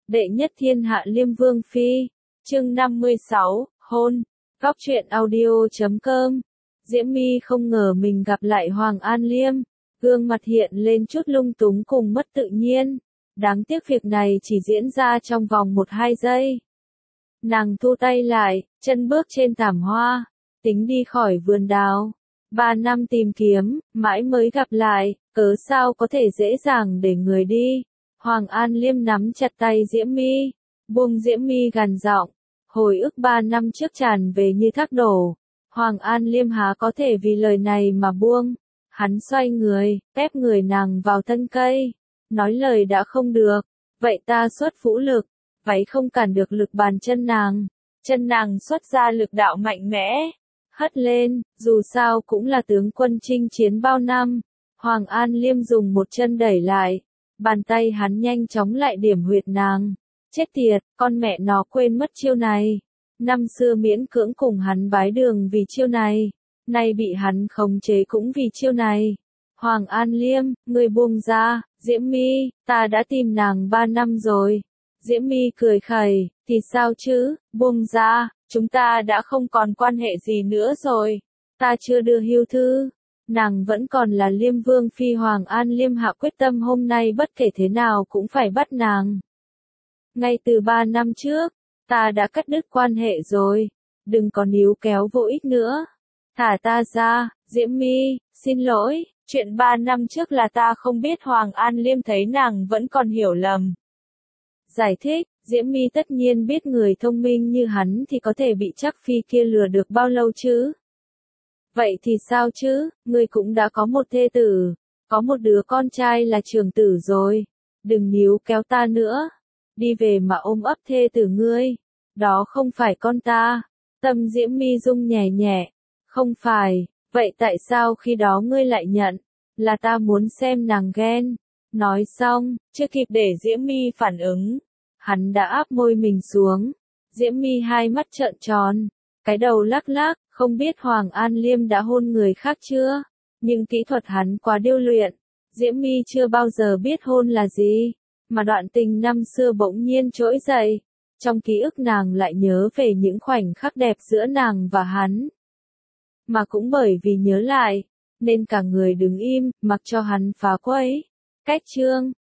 đệ nhất thiên hạ Liêm Vương Phi, chương 56, hôn, góc truyện audio.com. Diễm My không ngờ mình gặp lại Hoàng An Liêm, gương mặt hiện lên chút lung túng cùng mất tự nhiên. Đáng tiếc việc này chỉ diễn ra trong vòng 1-2 giây. Nàng thu tay lại, chân bước trên thảm hoa, tính đi khỏi vườn đào. 3 năm tìm kiếm, mãi mới gặp lại, cớ sao có thể dễ dàng để người đi. Hoàng An Liêm nắm chặt tay Diễm My, buông Diễm My gằn giọng, hồi ức 3 năm trước tràn về như thác đổ. Hoàng An Liêm há có thể vì lời này mà buông. Hắn xoay người, ép người nàng vào thân cây, nói lời đã không được, vậy ta xuất vũ lực, váy không cản được lực bàn chân nàng xuất ra lực đạo mạnh mẽ, hất lên, dù sao cũng là tướng quân chinh chiến bao năm. Hoàng An Liêm dùng một chân đẩy lại, bàn tay hắn nhanh chóng lại điểm huyệt nàng. Chết tiệt, con mẹ nó quên mất chiêu này. Năm xưa miễn cưỡng cùng hắn bái đường vì chiêu này, nay bị hắn khống chế cũng vì chiêu này. Hoàng An Liêm, ngươi buông ra, Diễm My, ta đã tìm nàng 3 năm rồi. Diễm My cười khẩy, thì sao chứ, buông ra, chúng ta đã không còn quan hệ gì nữa rồi. Ta chưa đưa hưu thư, nàng vẫn còn là Liêm Vương Phi. Hoàng An Liêm hạ quyết tâm hôm nay bất kể thế nào cũng phải bắt nàng. Ngay từ 3 năm trước, ta đã cắt đứt quan hệ rồi, đừng có níu kéo vô ích nữa. Thả ta ra, Diễm My, xin lỗi, chuyện 3 năm trước là ta không biết. Hoàng An Liêm thấy nàng vẫn còn hiểu lầm. Giải thích, Diễm My tất nhiên biết người thông minh như hắn thì có thể bị Trác Phi kia lừa được bao lâu chứ. Vậy thì sao chứ, ngươi cũng đã có một thê tử, có một đứa con trai là trưởng tử rồi, đừng níu kéo ta nữa. Đi về mà ôm ấp thê tử ngươi, đó không phải con ta. Tâm Diễm My rung nhẹ nhẹ, không phải, vậy tại sao khi đó ngươi lại nhận, là ta muốn xem nàng ghen. Nói xong, chưa kịp để Diễm My phản ứng, hắn đã áp môi mình xuống. Diễm My hai mắt trợn tròn, cái đầu lắc lắc, không biết Hoàng An Liêm đã hôn người khác chưa, nhưng kỹ thuật hắn quá điêu luyện. Diễm My chưa bao giờ biết hôn là gì, mà đoạn tình năm xưa bỗng nhiên trỗi dậy. Trong ký ức nàng lại nhớ về những khoảnh khắc đẹp giữa nàng và hắn. Mà cũng bởi vì nhớ lại, nên cả người đứng im, mặc cho hắn phá quấy. Cách chương